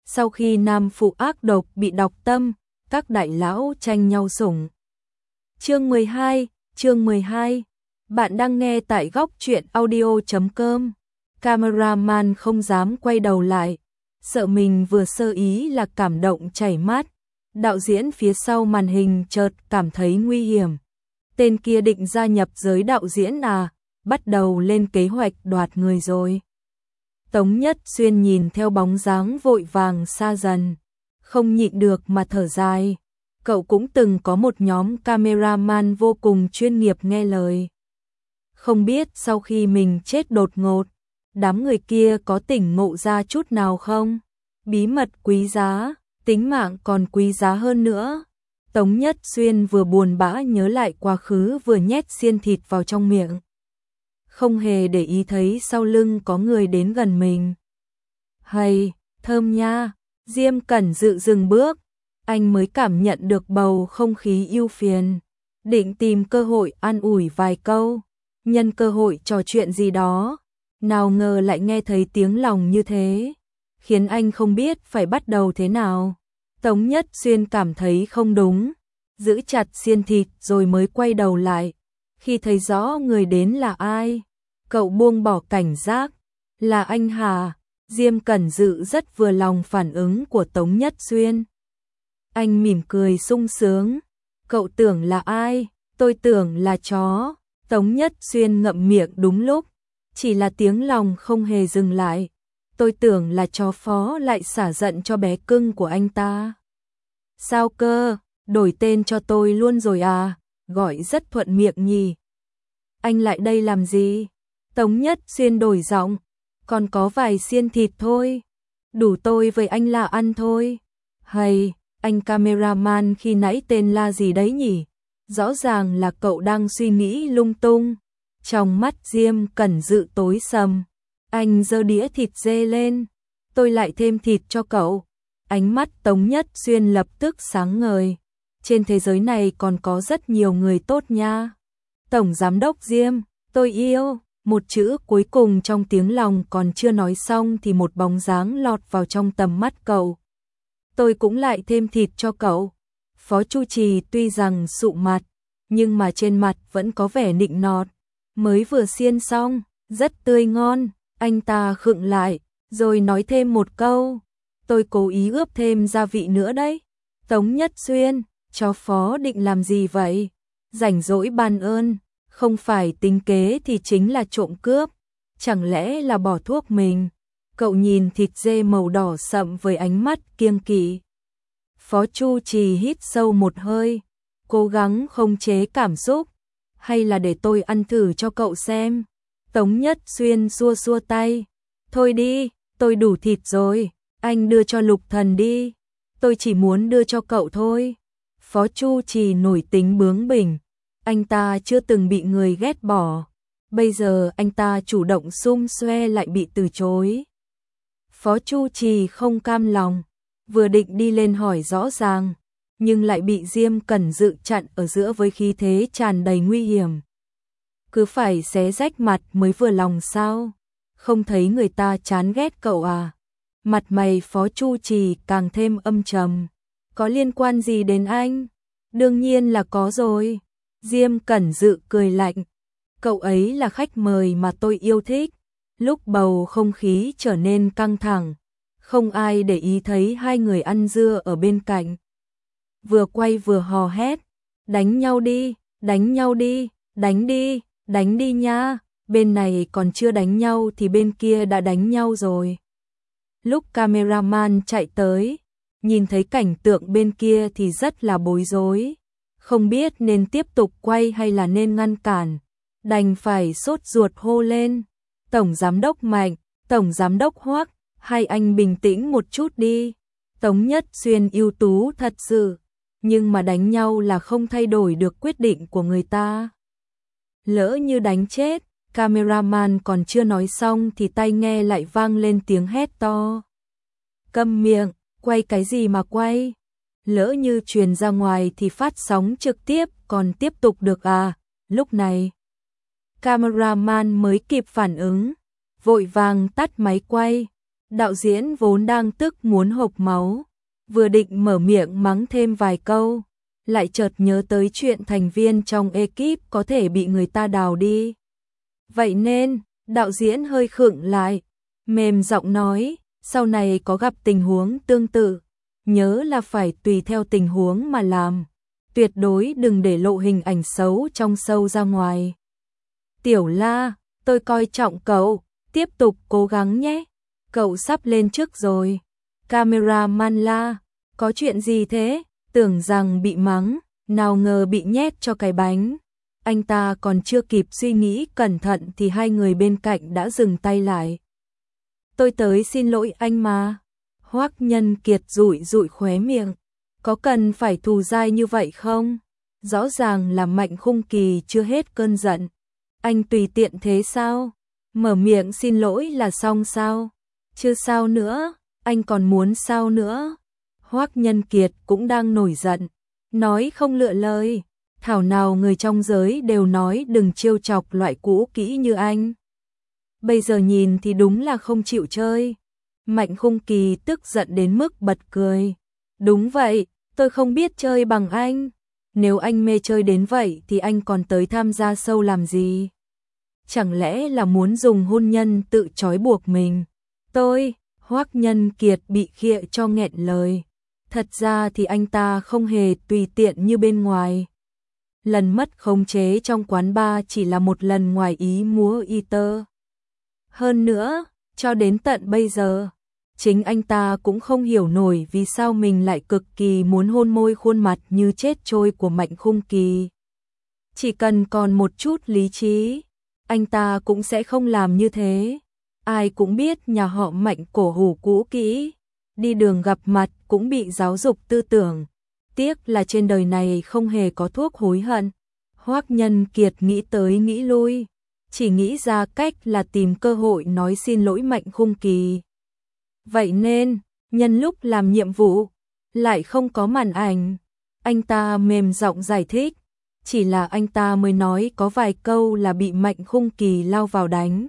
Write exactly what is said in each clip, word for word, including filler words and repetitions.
Sau khi nam phụ ác độc bị đọc tâm, các đại lão tranh nhau sủng. Chương mười hai, chương mười hai. Bạn đang nghe tại góc truyện audio chấm com. Cameraman không dám quay đầu lại, sợ mình vừa sơ ý là cảm động chảy mắt. Đạo diễn phía sau màn hình chợt cảm thấy nguy hiểm. Tên kia định gia nhập giới đạo diễn à, bắt đầu lên kế hoạch đoạt người rồi. Tống Nhất Xuyên nhìn theo bóng dáng vội vàng xa dần, không nhịn được mà thở dài. Cậu cũng từng có một nhóm cameraman vô cùng chuyên nghiệp nghe lời. Không biết sau khi mình chết đột ngột, đám người kia có tỉnh ngộ ra chút nào không? Bí mật quý giá, tính mạng còn quý giá hơn nữa. Tống Nhất Xuyên vừa buồn bã nhớ lại quá khứ vừa nhét xiên thịt vào trong miệng. Không hề để ý thấy sau lưng có người đến gần mình. Hay, thơm nha, Diêm Cẩn Dự dừng bước, anh mới cảm nhận được bầu không khí ưu phiền. Định tìm cơ hội an ủi vài câu, nhân cơ hội trò chuyện gì đó. Nào ngờ lại nghe thấy tiếng lòng như thế, khiến anh không biết phải bắt đầu thế nào. Tống Nhất Xuyên cảm thấy không đúng, giữ chặt xiên thịt rồi mới quay đầu lại. Khi thấy rõ người đến là ai, cậu buông bỏ cảnh giác. Là anh Hà. Diêm Cẩn Dự rất vừa lòng phản ứng của Tống Nhất Xuyên. Anh mỉm cười sung sướng. Cậu tưởng là ai? Tôi tưởng là chó. Tống Nhất Xuyên ngậm miệng đúng lúc, chỉ là tiếng lòng không hề dừng lại. Tôi tưởng là chó phó lại xả giận cho bé cưng của anh ta. Sao cơ, đổi tên cho tôi luôn rồi à, gọi rất thuận miệng nhỉ. Anh lại đây làm gì? Tống Nhất Xuyên đổi giọng, còn có vài xiên thịt thôi, đủ tôi với anh là ăn thôi. Hay, anh cameraman khi nãy tên là gì đấy nhỉ? Rõ ràng là cậu đang suy nghĩ lung tung. Trong mắt Diêm Cẩn Dự tối sầm, anh giơ đĩa thịt dê lên. Tôi lại thêm thịt cho cậu. Ánh mắt Tống Nhất Xuyên lập tức sáng ngời. Trên thế giới này còn có rất nhiều người tốt nha. Tổng Giám đốc Diêm, tôi yêu. Một chữ cuối cùng trong tiếng lòng còn chưa nói xong thì một bóng dáng lọt vào trong tầm mắt cậu. Tôi cũng lại thêm thịt cho cậu. Phó Chu Trì tuy rằng sụ mặt, nhưng mà trên mặt vẫn có vẻ nịnh nọt. Mới vừa xiên xong, rất tươi ngon. Anh ta khựng lại, rồi nói thêm một câu. Tôi cố ý ướp thêm gia vị nữa đấy. Tống Nhất Xuyên, chó phó định làm gì vậy? Rảnh rỗi ban ơn, không phải tính kế thì chính là trộm cướp. Chẳng lẽ là bỏ thuốc mình? Cậu nhìn thịt dê màu đỏ sậm với ánh mắt kiêng kỵ. Phó Chu Trì hít sâu một hơi, cố gắng không chế cảm xúc. Hay là để tôi ăn thử cho cậu xem? Tống Nhất Xuyên xua xua tay. Thôi đi, tôi đủ thịt rồi, anh đưa cho Lục Thần đi. Tôi chỉ muốn đưa cho cậu thôi. Phó Chu Trì nổi tính bướng bỉnh. Anh ta chưa từng bị người ghét bỏ. Bây giờ anh ta chủ động xum xue lại bị từ chối. Phó Chu Trì không cam lòng, vừa định đi lên hỏi rõ ràng, nhưng lại bị Diêm Cẩn Dự chặn ở giữa với khí thế tràn đầy nguy hiểm. Cứ phải xé rách mặt mới vừa lòng sao? Không thấy người ta chán ghét cậu à? Mặt mày Phó Chu Trì càng thêm âm trầm. Có liên quan gì đến anh? Đương nhiên là có rồi. Diêm Cẩn Dự cười lạnh. Cậu ấy là khách mời mà tôi yêu thích. Lúc bầu không khí trở nên căng thẳng, không ai để ý thấy hai người ăn dưa ở bên cạnh. Vừa quay vừa hò hét. Đánh nhau đi, đánh nhau đi, đánh đi, đánh đi nha. Bên này còn chưa đánh nhau thì bên kia đã đánh nhau rồi. Lúc cameraman chạy tới, nhìn thấy cảnh tượng bên kia thì rất là bối rối. Không biết nên tiếp tục quay hay là nên ngăn cản. Đành phải sốt ruột hô lên. Tổng Giám đốc Mạnh, Tổng Giám đốc Hoắc, hai anh bình tĩnh một chút đi. Tống Nhất Xuyên ưu tú thật sự, nhưng mà đánh nhau là không thay đổi được quyết định của người ta. Lỡ như đánh chết, cameraman còn chưa nói xong thì tai nghe lại vang lên tiếng hét to. Câm miệng, quay cái gì mà quay? Lỡ như truyền ra ngoài thì phát sóng trực tiếp còn tiếp tục được à? Lúc này, cameraman mới kịp phản ứng, vội vàng tắt máy quay. Đạo diễn vốn đang tức muốn hộc máu, vừa định mở miệng mắng thêm vài câu, lại chợt nhớ tới chuyện thành viên trong ekip có thể bị người ta đào đi. Vậy nên, đạo diễn hơi khựng lại, mềm giọng nói, sau này có gặp tình huống tương tự, nhớ là phải tùy theo tình huống mà làm, tuyệt đối đừng để lộ hình ảnh xấu trong show ra ngoài. Tiểu La, tôi coi trọng cậu, tiếp tục cố gắng nhé, cậu sắp lên trước rồi. Cameraman La, có chuyện gì thế? Tưởng rằng bị mắng, nào ngờ bị nhét cho cái bánh. Anh ta còn chưa kịp suy nghĩ cẩn thận thì hai người bên cạnh đã dừng tay lại. Tôi tới xin lỗi anh mà. Hoắc Nhân Kiệt dụi dụi khóe miệng. Có cần phải thù dai như vậy không? Rõ ràng là Mạnh Khung Kỳ chưa hết cơn giận. Anh tùy tiện thế sao? Mở miệng xin lỗi là xong sao? Chưa sao nữa, anh còn muốn sao nữa? Hoắc Nhân Kiệt cũng đang nổi giận, nói không lựa lời. Thảo nào người trong giới đều nói đừng trêu chọc loại cũ kỹ như anh. Bây giờ nhìn thì đúng là không chịu chơi. Mạnh Khung Kỳ tức giận đến mức bật cười. Đúng vậy, tôi không biết chơi bằng anh. Nếu anh mê chơi đến vậy thì anh còn tới tham gia show làm gì? Chẳng lẽ là muốn dùng hôn nhân tự trói buộc mình? Tôi, Hoắc Nhân Kiệt bị khịa cho nghẹn lời. Thật ra thì anh ta không hề tùy tiện như bên ngoài. Lần mất khống chế trong quán bar chỉ là một lần ngoài ý múa y tơ. Hơn nữa, cho đến tận bây giờ, chính anh ta cũng không hiểu nổi vì sao mình lại cực kỳ muốn hôn môi khuôn mặt như chết trôi của Mạnh Khung Kỳ. Chỉ cần còn một chút lý trí, anh ta cũng sẽ không làm như thế. Ai cũng biết nhà họ Mạnh cổ hủ cũ kỹ, đi đường gặp mặt cũng bị giáo dục tư tưởng. Tiếc là trên đời này không hề có thuốc hối hận. Hoắc Nhân Kiệt nghĩ tới nghĩ lui, chỉ nghĩ ra cách là tìm cơ hội nói xin lỗi Mạnh Khung Kỳ. Vậy nên, nhân lúc làm nhiệm vụ, lại không có màn ảnh. Anh ta mềm giọng giải thích, chỉ là anh ta mới nói có vài câu là bị Mạnh Khung Kỳ lao vào đánh.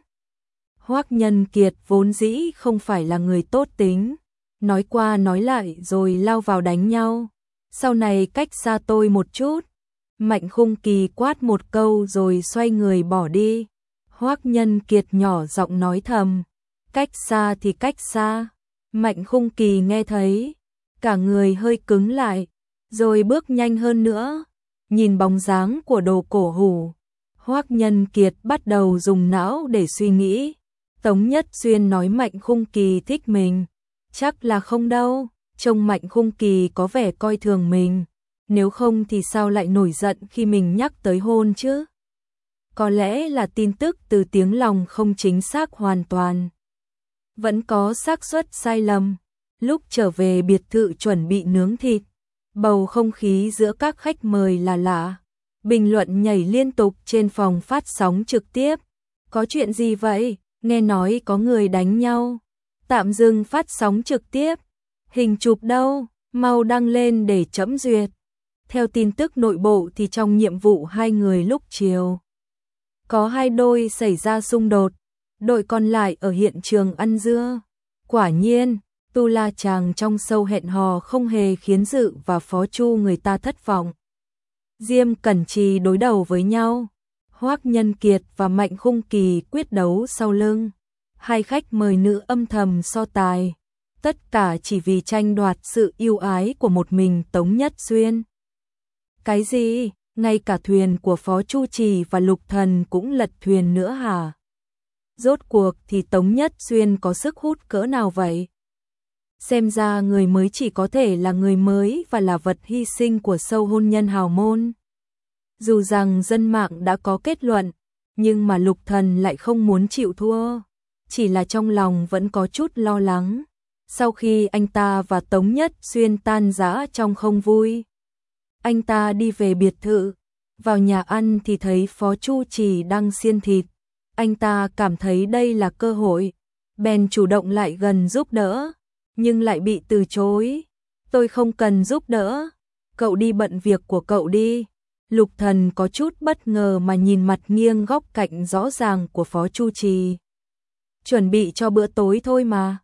Hoắc Nhân Kiệt vốn dĩ không phải là người tốt tính, nói qua nói lại rồi lao vào đánh nhau. Sau này cách xa tôi một chút. Mạnh Khung Kỳ quát một câu rồi xoay người bỏ đi. Hoắc Nhân Kiệt nhỏ giọng nói thầm, cách xa thì cách xa. Mạnh Khung Kỳ nghe thấy, cả người hơi cứng lại, rồi bước nhanh hơn nữa. Nhìn bóng dáng của đồ cổ hủ, Hoắc Nhân Kiệt bắt đầu dùng não để suy nghĩ. Tống Nhất Xuyên nói Mạnh Khung Kỳ thích mình, chắc là không đâu. Trông Mạnh Khung Kỳ có vẻ coi thường mình, nếu không thì sao lại nổi giận khi mình nhắc tới hôn chứ? Có lẽ là tin tức từ tiếng lòng không chính xác hoàn toàn. Vẫn có xác suất sai lầm. Lúc trở về biệt thự chuẩn bị nướng thịt, bầu không khí giữa các khách mời là lạ. Bình luận nhảy liên tục trên phòng phát sóng trực tiếp. Có chuyện gì vậy? Nghe nói có người đánh nhau. Tạm dừng phát sóng trực tiếp. Hình chụp đâu? Mau đăng lên để chấm duyệt. Theo tin tức nội bộ thì trong nhiệm vụ hai người lúc chiều, có hai đôi xảy ra xung đột. Đội còn lại ở hiện trường ăn dưa. Quả nhiên, tu la chàng trong show hẹn hò không hề khiến Dự và Phó Chu người ta thất vọng. Diêm Cẩn Trì đối đầu với nhau. Hoắc Nhân Kiệt và Mạnh Khung Kỳ quyết đấu sau lưng. Hai khách mời nữ âm thầm so tài. Tất cả chỉ vì tranh đoạt sự yêu ái của một mình Tống Nhất Xuyên. Cái gì? Ngay cả thuyền của Phó Chu Trì và Lục Thần cũng lật thuyền nữa hả? Rốt cuộc thì Tống Nhất Xuyên có sức hút cỡ nào vậy? Xem ra người mới chỉ có thể là người mới và là vật hy sinh của show hôn nhân hào môn. Dù rằng dân mạng đã có kết luận, nhưng mà Lục Thần lại không muốn chịu thua. Chỉ là trong lòng vẫn có chút lo lắng. Sau khi anh ta và Tống Nhất Xuyên tan rã trong không vui, anh ta đi về biệt thự, vào nhà ăn thì thấy Phó Chu Trì đang xiên thịt. Anh ta cảm thấy đây là cơ hội, bèn chủ động lại gần giúp đỡ, nhưng lại bị từ chối. Tôi không cần giúp đỡ, cậu đi bận việc của cậu đi. Lục Thần có chút bất ngờ mà nhìn mặt nghiêng góc cạnh rõ ràng của Phó Chu Trì. Chuẩn bị cho bữa tối thôi mà.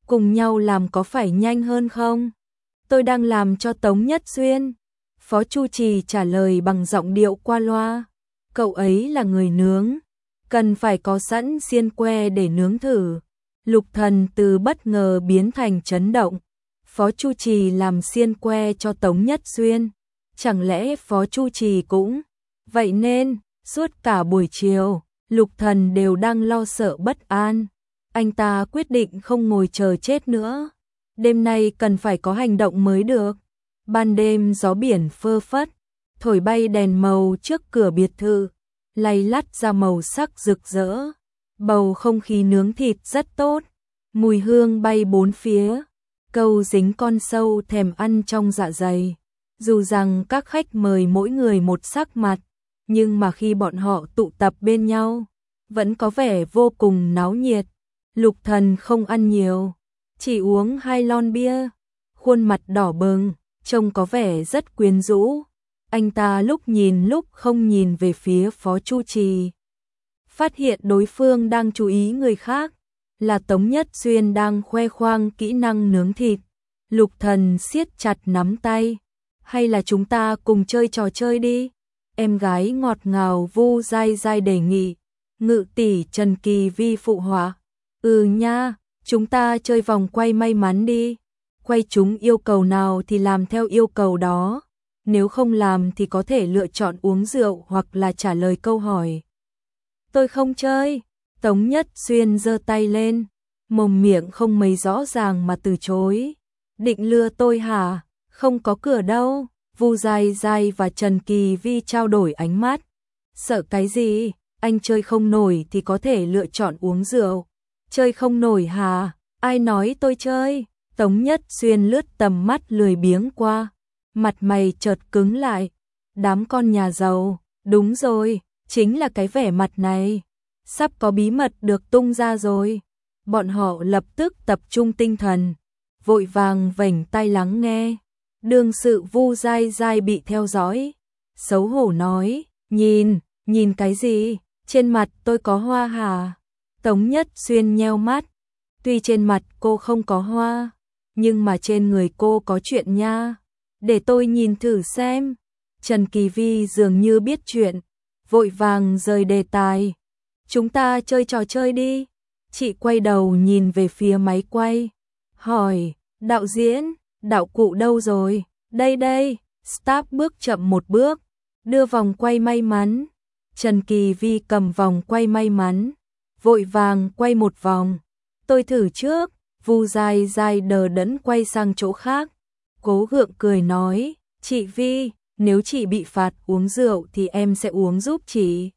cùng nhau làm có phải nhanh hơn không? Tôi đang làm cho Tống Nhất Xuyên. Phó Chu Trì trả lời bằng giọng điệu qua loa. Cậu ấy là người nướng, cần phải có sẵn xiên que để nướng thử. Lục Thần từ bất ngờ biến thành chấn động. Phó Chu Trì làm xiên que cho Tống Nhất Xuyên. Chẳng lẽ Phó Chu Trì cũng? Vậy nên, suốt cả buổi chiều, Lục Thần đều đang lo sợ bất an. Anh ta quyết định không ngồi chờ chết nữa. Đêm nay cần phải có hành động mới được. Ban đêm gió biển phơ phất, thổi bay đèn màu trước cửa biệt thự, lay lắt ra màu sắc rực rỡ. Bầu không khí nướng thịt rất tốt, mùi hương bay bốn phía, câu dính con sâu thèm ăn trong dạ dày. Dù rằng các khách mời mỗi người một sắc mặt, nhưng mà khi bọn họ tụ tập bên nhau, vẫn có vẻ vô cùng náo nhiệt. Lục Thần không ăn nhiều, chỉ uống hai lon bia, khuôn mặt đỏ bừng, trông có vẻ rất quyến rũ. Anh ta lúc nhìn lúc không nhìn về phía Phó Chu Trì. Phát hiện đối phương đang chú ý người khác, là Tống Nhất Xuyên đang khoe khoang kỹ năng nướng thịt. Lục Thần siết chặt nắm tay. Hay là chúng ta cùng chơi trò chơi đi? Em gái ngọt ngào Vu Dai Dai đề nghị. Ngự tỷ Trần Kỳ Vi phụ họa. Ừ nha, chúng ta chơi vòng quay may mắn đi. Quay chúng yêu cầu nào thì làm theo yêu cầu đó. Nếu không làm thì có thể lựa chọn uống rượu hoặc là trả lời câu hỏi. Tôi không chơi. Tống Nhất Xuyên giơ tay lên, mồm miệng không mấy rõ ràng mà từ chối. Định lừa tôi hả? Không có cửa đâu. Vu Dai Dai và Trần Kỳ Vi trao đổi ánh mắt. Sợ cái gì? Anh chơi không nổi thì có thể lựa chọn uống rượu. Chơi không nổi hả? Ai nói tôi chơi? Tống Nhất Xuyên lướt tầm mắt lười biếng qua, mặt mày chợt cứng lại. Đám con nhà giàu, đúng rồi, chính là cái vẻ mặt này. Sắp có bí mật được tung ra rồi. Bọn họ lập tức tập trung tinh thần, vội vàng vểnh tai lắng nghe. Đương sự Vu Dai Dai bị theo dõi, xấu hổ nói, nhìn, nhìn cái gì? Trên mặt tôi có hoa hả? Tống Nhất Xuyên nheo mắt. Tuy trên mặt cô không có hoa, nhưng mà trên người cô có chuyện nha. Để tôi nhìn thử xem. Trần Kỳ Vi dường như biết chuyện, vội vàng rời đề tài. Chúng ta chơi trò chơi đi. Chị quay đầu nhìn về phía máy quay, hỏi, đạo diễn, đạo cụ đâu rồi? Đây đây. Stop bước chậm một bước, đưa vòng quay may mắn. Trần Kỳ Vi cầm vòng quay may mắn, vội vàng quay một vòng. Tôi thử trước. Vu Dai Dai đờ đẫn quay sang chỗ khác, cố gượng cười nói, chị Vi, nếu chị bị phạt uống rượu thì em sẽ uống giúp chị.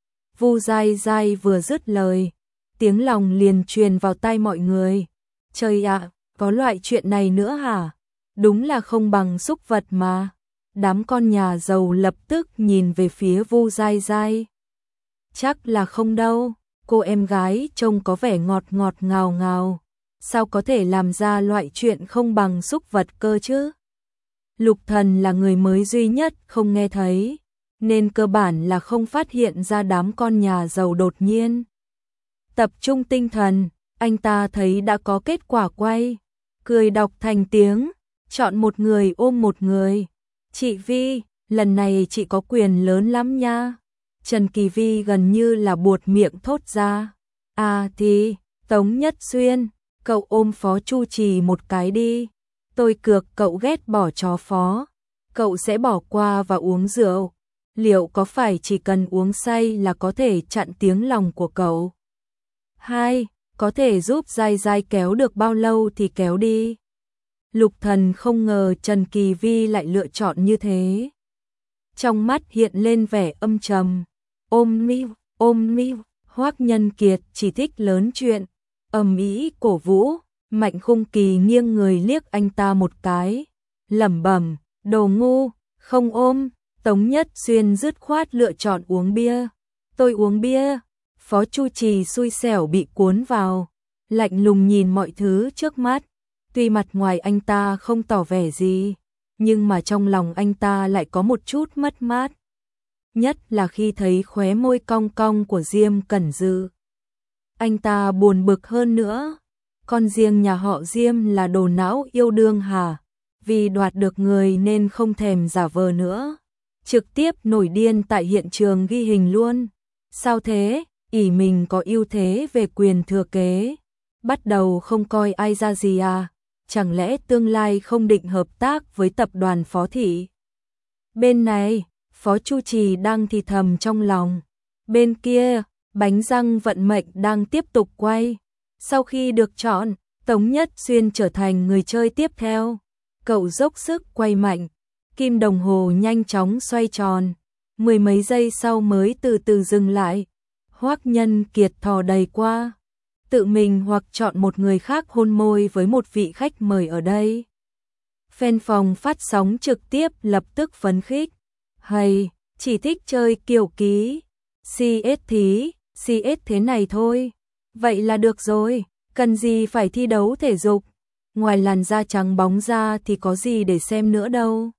Vu Dai Dai vừa dứt lời, tiếng lòng liền truyền vào tai mọi người. Trời ạ, có loại chuyện này nữa hả? Đúng là không bằng súc vật mà. Đám con nhà giàu lập tức nhìn về phía Vu Dai Dai. Chắc là không đâu, cô em gái trông có vẻ ngọt ngọt ngào ngào. Sao có thể làm ra loại chuyện không bằng súc vật cơ chứ? Lục Thần là người mới duy nhất không nghe thấy, nên cơ bản là không phát hiện ra đám con nhà giàu đột nhiên. Tập trung tinh thần, anh ta thấy đã có kết quả quay, cười đọc thành tiếng, chọn một người ôm một người. Chị Vi, lần này chị có quyền lớn lắm nha. Trần Kỳ Vi gần như là buột miệng thốt ra. À thì, Tống Nhất Xuyên, cậu ôm Phó Chu Trì một cái đi. Tôi cược cậu ghét bỏ chó Phó, cậu sẽ bỏ qua và uống rượu. Liệu có phải chỉ cần uống say là có thể chặn tiếng lòng của cậu? Hai, có thể giúp Dai Dai kéo được bao lâu thì kéo đi. Lục Thần không ngờ Trần Kỳ Vi lại lựa chọn như thế. Trong mắt hiện lên vẻ âm trầm. Ôm mi, ôm mi, Hoắc Nhân Kiệt chỉ thích lớn chuyện, ầm ĩ cổ vũ. Mạnh Khung Kỳ nghiêng người liếc anh ta một cái, lẩm bẩm, đồ ngu, không ôm. Tống Nhất Xuyên dứt khoát lựa chọn uống bia. Tôi uống bia. Phó Chu Trì xui xẻo bị cuốn vào, lạnh lùng nhìn mọi thứ trước mắt. Tuy mặt ngoài anh ta không tỏ vẻ gì, nhưng mà trong lòng anh ta lại có một chút mất mát. Nhất là khi thấy khóe môi cong cong của Diêm Cẩn Dư. Anh ta buồn bực hơn nữa. con riêng nhà họ Diêm là đồ não yêu đương hả? Vì đoạt được người nên không thèm giả vờ nữa. Trực tiếp nổi điên tại hiện trường ghi hình luôn. Sao thế? Ỷ mình có ưu thế về quyền thừa kế. Bắt đầu không coi ai ra gì à? Chẳng lẽ tương lai không định hợp tác với tập đoàn Phó Thị? Bên này, Phó Chu Trì đang thì thầm trong lòng. Bên kia, bánh răng vận mệnh đang tiếp tục quay. Sau khi được chọn, Tống Nhất Xuyên trở thành người chơi tiếp theo. Cậu dốc sức quay mạnh, kim đồng hồ nhanh chóng xoay tròn. Mười mấy giây sau mới từ từ dừng lại. Hoắc Nhân Kiệt thò đầy qua. Tự mình hoặc chọn một người khác hôn môi với một vị khách mời ở đây. Fan phòng phát sóng trực tiếp lập tức phấn khích. Hay, chỉ thích chơi kiểu ký. xê ét thí, xê ét thế này thôi. Vậy là được rồi, cần gì phải thi đấu thể dục. Ngoài làn da trắng bóng ra thì có gì để xem nữa đâu.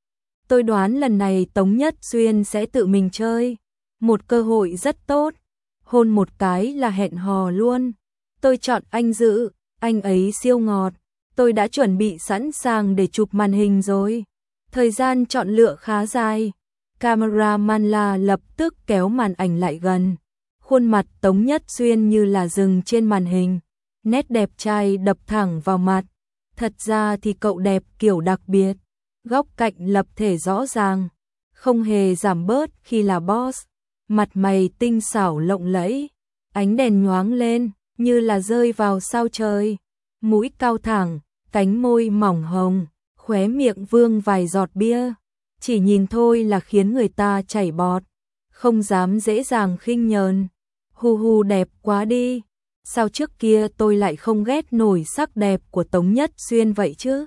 Tôi đoán lần này Tống Nhất Xuyên sẽ tự mình chơi. Một cơ hội rất tốt. Hôn một cái là hẹn hò luôn. Tôi chọn anh Dự, anh ấy siêu ngọt. Tôi đã chuẩn bị sẵn sàng để chụp màn hình rồi. Thời gian chọn lựa khá dài. Cameraman là lập tức kéo màn ảnh lại gần. Khuôn mặt Tống Nhất Xuyên như là rừng trên màn hình. Nét đẹp trai đập thẳng vào mặt. Thật ra thì cậu đẹp kiểu đặc biệt. Góc cạnh lập thể rõ ràng. Không hề giảm bớt khi là boss. Mặt mày tinh xảo lộng lẫy. Ánh đèn nhoáng lên như là rơi vào sao trời. Mũi cao thẳng, cánh môi mỏng hồng, khóe miệng vương vài giọt bia. Chỉ nhìn thôi là khiến người ta chảy bọt. Không dám dễ dàng khinh nhờn. Hu hu đẹp quá đi. Sao trước kia tôi lại không ghét nổi sắc đẹp của Tống Nhất Xuyên vậy chứ?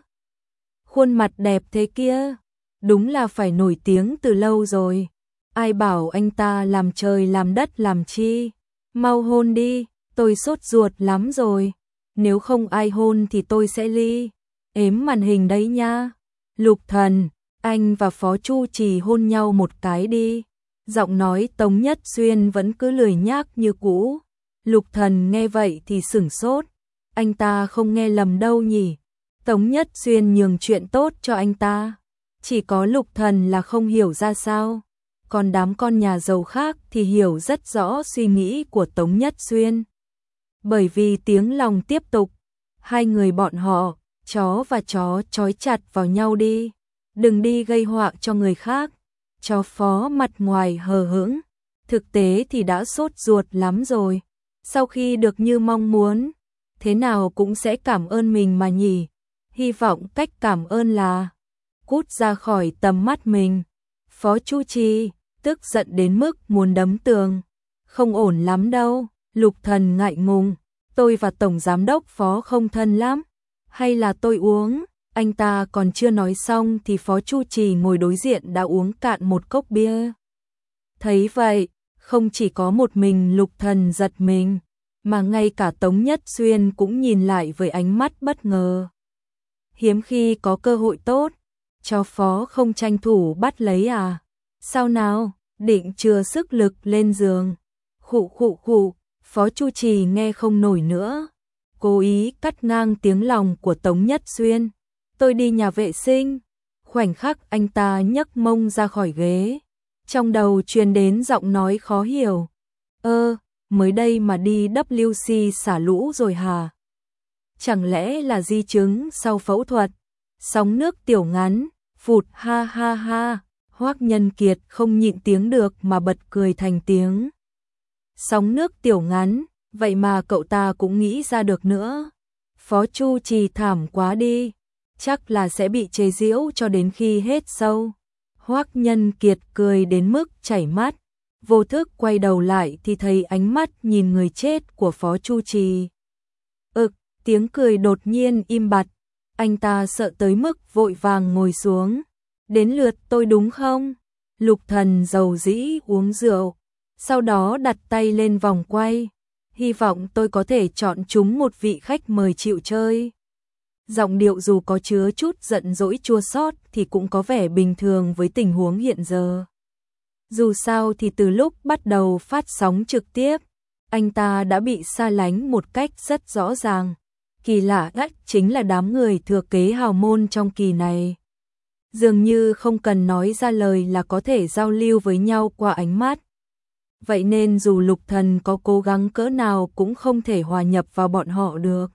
Khuôn mặt đẹp thế kia, đúng là phải nổi tiếng từ lâu rồi. Ai bảo anh ta làm trời làm đất làm chi? Mau hôn đi, tôi sốt ruột lắm rồi. Nếu không ai hôn thì tôi sẽ ly. Ếm màn hình đấy nha. Lục Thần, anh và Phó Chu Trì hôn nhau một cái đi. Giọng nói Tống Nhất Xuyên vẫn cứ lười nhác như cũ. Lục Thần nghe vậy thì sửng sốt. Anh ta không nghe lầm đâu nhỉ. Tống Nhất Xuyên nhường chuyện tốt cho anh ta. Chỉ có Lục Thần là không hiểu ra sao. Còn đám con nhà giàu khác thì hiểu rất rõ suy nghĩ của Tống Nhất Xuyên. Bởi vì tiếng lòng tiếp tục. Hai người bọn họ, chó và chó trói chặt vào nhau đi. Đừng đi gây họa cho người khác. Chó Phó mặt ngoài hờ hững. Thực tế thì đã sốt ruột lắm rồi. Sau khi được như mong muốn, thế nào cũng sẽ cảm ơn mình mà nhỉ. Hy vọng cách cảm ơn là cút ra khỏi tầm mắt mình. Phó Chu Trì tức giận đến mức muốn đấm tường. Không ổn lắm đâu. Lục Thần ngại ngùng. Tôi và Tổng Giám đốc Phó không thân lắm. Hay là tôi uống? Anh ta còn chưa nói xong thì Phó Chu Trì ngồi đối diện đã uống cạn một cốc bia. Thấy vậy, không chỉ có một mình Lục Thần giật mình, mà ngay cả Tống Nhất Xuyên cũng nhìn lại với ánh mắt bất ngờ. Hiếm khi có cơ hội tốt, cho Phó không tranh thủ bắt lấy à? Sao nào, định chừa sức lực lên giường. Khụ khụ khụ, Phó Chu Trì nghe không nổi nữa. Cố ý cắt ngang tiếng lòng của Tống Nhất Xuyên. Tôi đi nhà vệ sinh. Khoảnh khắc anh ta nhấc mông ra khỏi ghế. Trong đầu truyền đến giọng nói khó hiểu. Ơ, mới đây mà đi W C xả lũ rồi hả? Chẳng lẽ là di chứng sau phẫu thuật? Sóng nước tiểu ngắn, phụt ha ha ha. Hoắc Nhân Kiệt không nhịn tiếng được mà bật cười thành tiếng. Sóng nước tiểu ngắn, vậy mà cậu ta cũng nghĩ ra được nữa. Phó Chu Trì thảm quá đi, chắc là sẽ bị chế giễu cho đến khi hết show. Hoắc Nhân Kiệt cười đến mức chảy mắt, vô thức quay đầu lại thì thấy ánh mắt nhìn người chết của Phó Chu Trì. Ực, tiếng cười đột nhiên im bặt, anh ta sợ tới mức vội vàng ngồi xuống. Đến lượt tôi đúng không? Lục Thần dầu dĩ uống rượu, sau đó đặt tay lên vòng quay. Hy vọng tôi có thể chọn chúng một vị khách mời chịu chơi. Giọng điệu dù có chứa chút giận dỗi chua xót thì cũng có vẻ bình thường với tình huống hiện giờ. Dù sao thì từ lúc bắt đầu phát sóng trực tiếp, anh ta đã bị xa lánh một cách rất rõ ràng. Kỳ lạ nhất chính là đám người thừa kế hào môn trong kỳ này. Dường như không cần nói ra lời là có thể giao lưu với nhau qua ánh mắt. Vậy nên dù Lục Thần có cố gắng cỡ nào cũng không thể hòa nhập vào bọn họ được.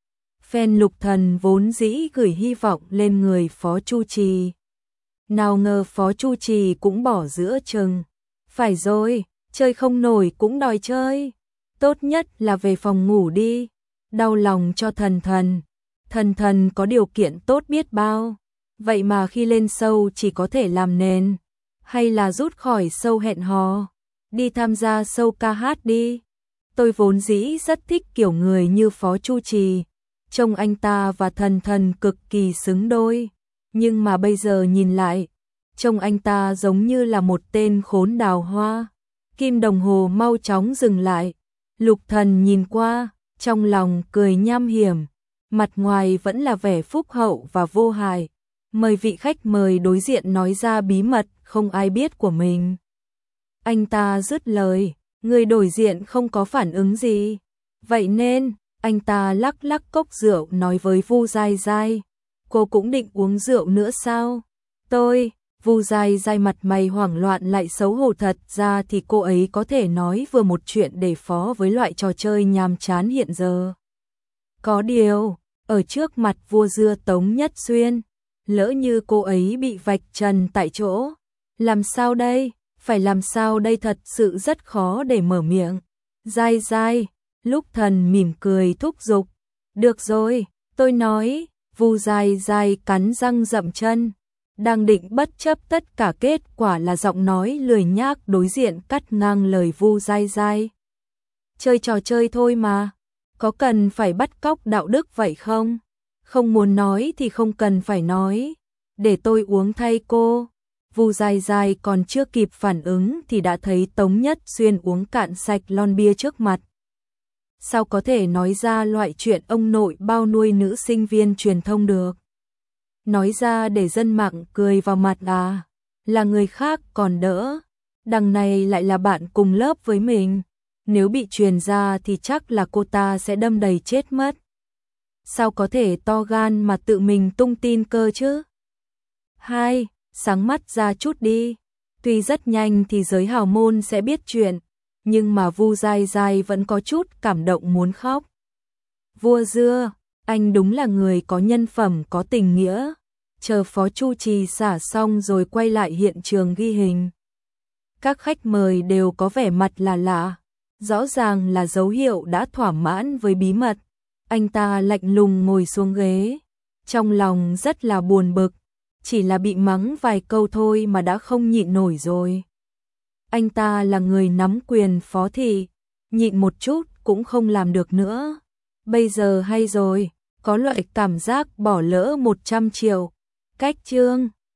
Phen Lục Thần vốn dĩ gửi hy vọng lên người Phó Chu Trì. Nào ngờ Phó Chu Trì cũng bỏ giữa chừng. Phải rồi, chơi không nổi cũng đòi chơi. Tốt nhất là về phòng ngủ đi. Đau lòng cho Thần Thần. Thần Thần có điều kiện tốt biết bao. Vậy mà khi lên show chỉ có thể làm nền. Hay là rút khỏi show hẹn hò. Đi tham gia show ca hát đi. Tôi vốn dĩ rất thích kiểu người như Phó Chu Trì. Trông anh ta và Thần Thần cực kỳ xứng đôi. Nhưng mà bây giờ nhìn lại, trông anh ta giống như là một tên khốn đào hoa. Kim đồng hồ mau chóng dừng lại. Lục Thần nhìn qua, trong lòng cười nham hiểm. Mặt ngoài vẫn là vẻ phúc hậu và vô hại. Mời vị khách mời đối diện nói ra bí mật không ai biết của mình. Anh ta dứt lời, người đối diện không có phản ứng gì. Vậy nên, anh ta lắc lắc cốc rượu nói với Vu Dai Dai. Cô cũng định uống rượu nữa sao? Tôi, Vu Dai Dai mặt mày hoảng loạn lại xấu hổ, thật ra thì cô ấy có thể nói vừa một chuyện để phó với loại trò chơi nhàm chán hiện giờ. Có điều, ở trước mặt vua dưa Tống Nhất Xuyên, lỡ như cô ấy bị vạch trần tại chỗ, làm sao đây? Phải làm sao đây, thật sự rất khó để mở miệng. Dai Dai, Lục Thần mỉm cười thúc giục. Được rồi, tôi nói. Vu Dai Dai cắn răng dậm chân, đang định bất chấp tất cả, kết quả là giọng nói lười nhác đối diện cắt ngang lời Vu Dai Dai. Chơi trò chơi thôi mà, có cần phải bắt cóc đạo đức vậy không? Không muốn nói thì không cần phải nói, để tôi uống thay cô. Vu Dai Dai còn chưa kịp phản ứng thì đã thấy Tống Nhất Xuyên uống cạn sạch lon bia trước mặt. Sao có thể nói ra loại chuyện ông nội bao nuôi nữ sinh viên truyền thông được? Nói ra để dân mạng cười vào mặt à? Là người khác còn đỡ, đằng này lại là bạn cùng lớp với mình. Nếu bị truyền ra thì chắc là cô ta sẽ đâm đầy chết mất. Sao có thể to gan mà tự mình tung tin cơ chứ? Hai, sáng mắt ra chút đi. Tuy rất nhanh thì giới hào môn sẽ biết chuyện, nhưng mà Vu Dai Dai vẫn có chút cảm động muốn khóc. Vua dưa, anh đúng là người có nhân phẩm có tình nghĩa. Chờ Phó Chu Trì xả xong rồi quay lại hiện trường ghi hình. Các khách mời đều có vẻ mặt là lạ, rõ ràng là dấu hiệu đã thỏa mãn với bí mật. Anh ta lạnh lùng ngồi xuống ghế, trong lòng rất là buồn bực, chỉ là bị mắng vài câu thôi mà đã không nhịn nổi rồi. Anh ta là người nắm quyền phó thị, nhịn một chút cũng không làm được nữa. Bây giờ hay rồi, có loại cảm giác bỏ lỡ một trăm triệu. Cách chương